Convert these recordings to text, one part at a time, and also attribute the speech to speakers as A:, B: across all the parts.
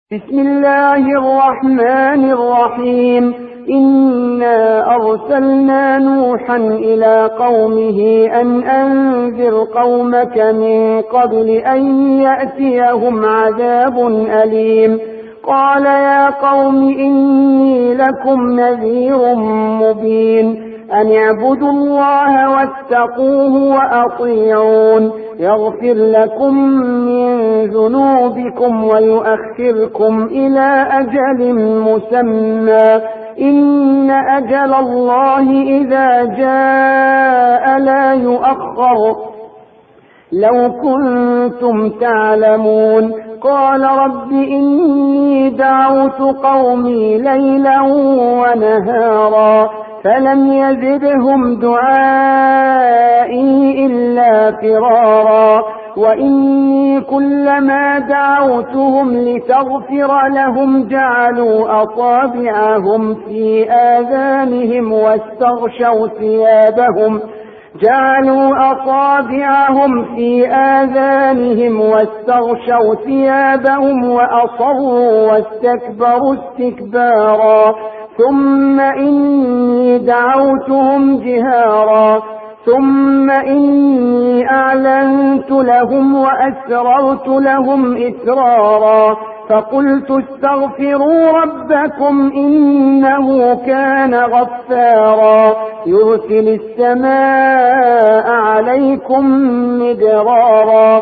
A: بسم الله الرحمن الرحيم. إنا أرسلنا نوحا إلى قومه أن أنذر قومك من قبل أن يأتيهم عذاب أليم. قال يا قوم إني لكم نذير مبين أن اعبدوا الله واتقوه وأطيعون يغفر لكم من ذنوبكم ويؤخركم إلى أجل مسمى إن أجل الله إذا جاء لا يؤخر لو كنتم تعلمون. قال رب إني دعوت قومي ليلا ونهارا فلم يزدهم دعائي إلا فرارا وإني كلما دعوتهم لتغفر لهم جعلوا أصابعهم في آذانهم واستغشوا ثيابهم وأصروا واستكبروا استكبارا ثم إني دعوتهم جهارا ثم إني أعلنت لهم وأسررت لهم إسرارا فقلت استغفروا ربكم إنه كان غفارا يرسل السماء عليكم مدرارا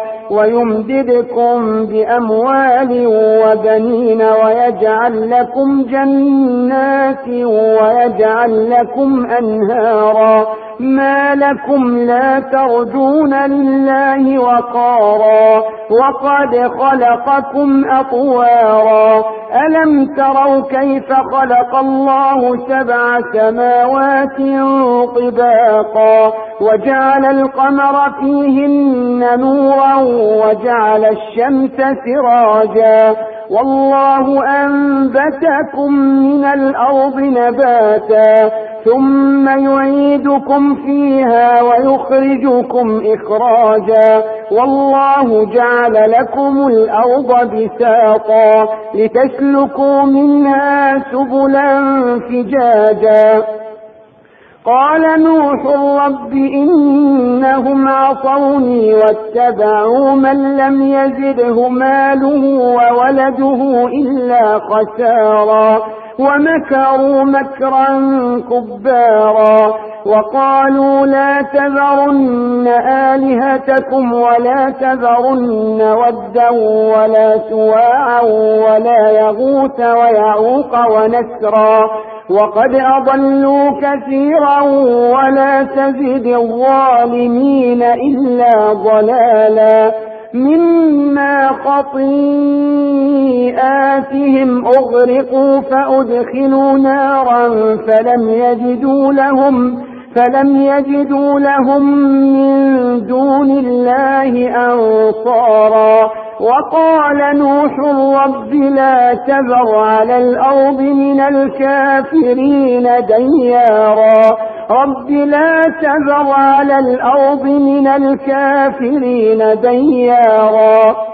A: ويمددكم بأموال وبنين ويجعل لكم جنات ويجعل لكم أنهارا ما لكم لا ترجون لله وقارا وقد خلقكم أطوارا ألم تروا كيف خلق الله 7 سماوات طباقا وجعل القمر فيهن نورا وجعل الشمس سراجا والله أنبتكم من الأرض نباتا ثم يعيدكم فيها ويخرجكم إخراجا والله جعل لكم الأرض بساطا لتسلكوا منها سبلا فجاجا. قال نوح رب إنهم عصوني واتبعوا من لم يزده ماله وولده إلا خسارا ومكروا مكرا كبارا وقالوا لا تذرن آلهتكم ولا تذرن ودا ولا سواعا ولا يغوث ويعوق ونسرا وقد أضلوا كثيرا ولا تزد الظالمين إلا ضلالا مما خطيئاتهم أغرقوا فأدخلوا نارا فلم يجدوا لهم من دون الله أنصارا. وقال نوح رب لا تذر على الأرض من الكافرين ديارا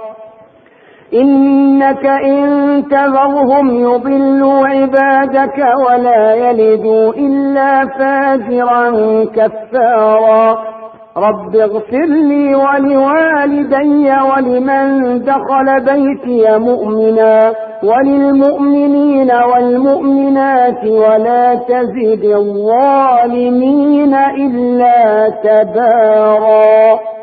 A: إنك إن تذرهم يضلوا عبادك ولا يلدوا إلا فاجرا كفارا. رب اغفر لي ولوالدي ولمن دخل بيتي مؤمنا وللمؤمنين والمؤمنات ولا تزد الظالمين إلا تبارا.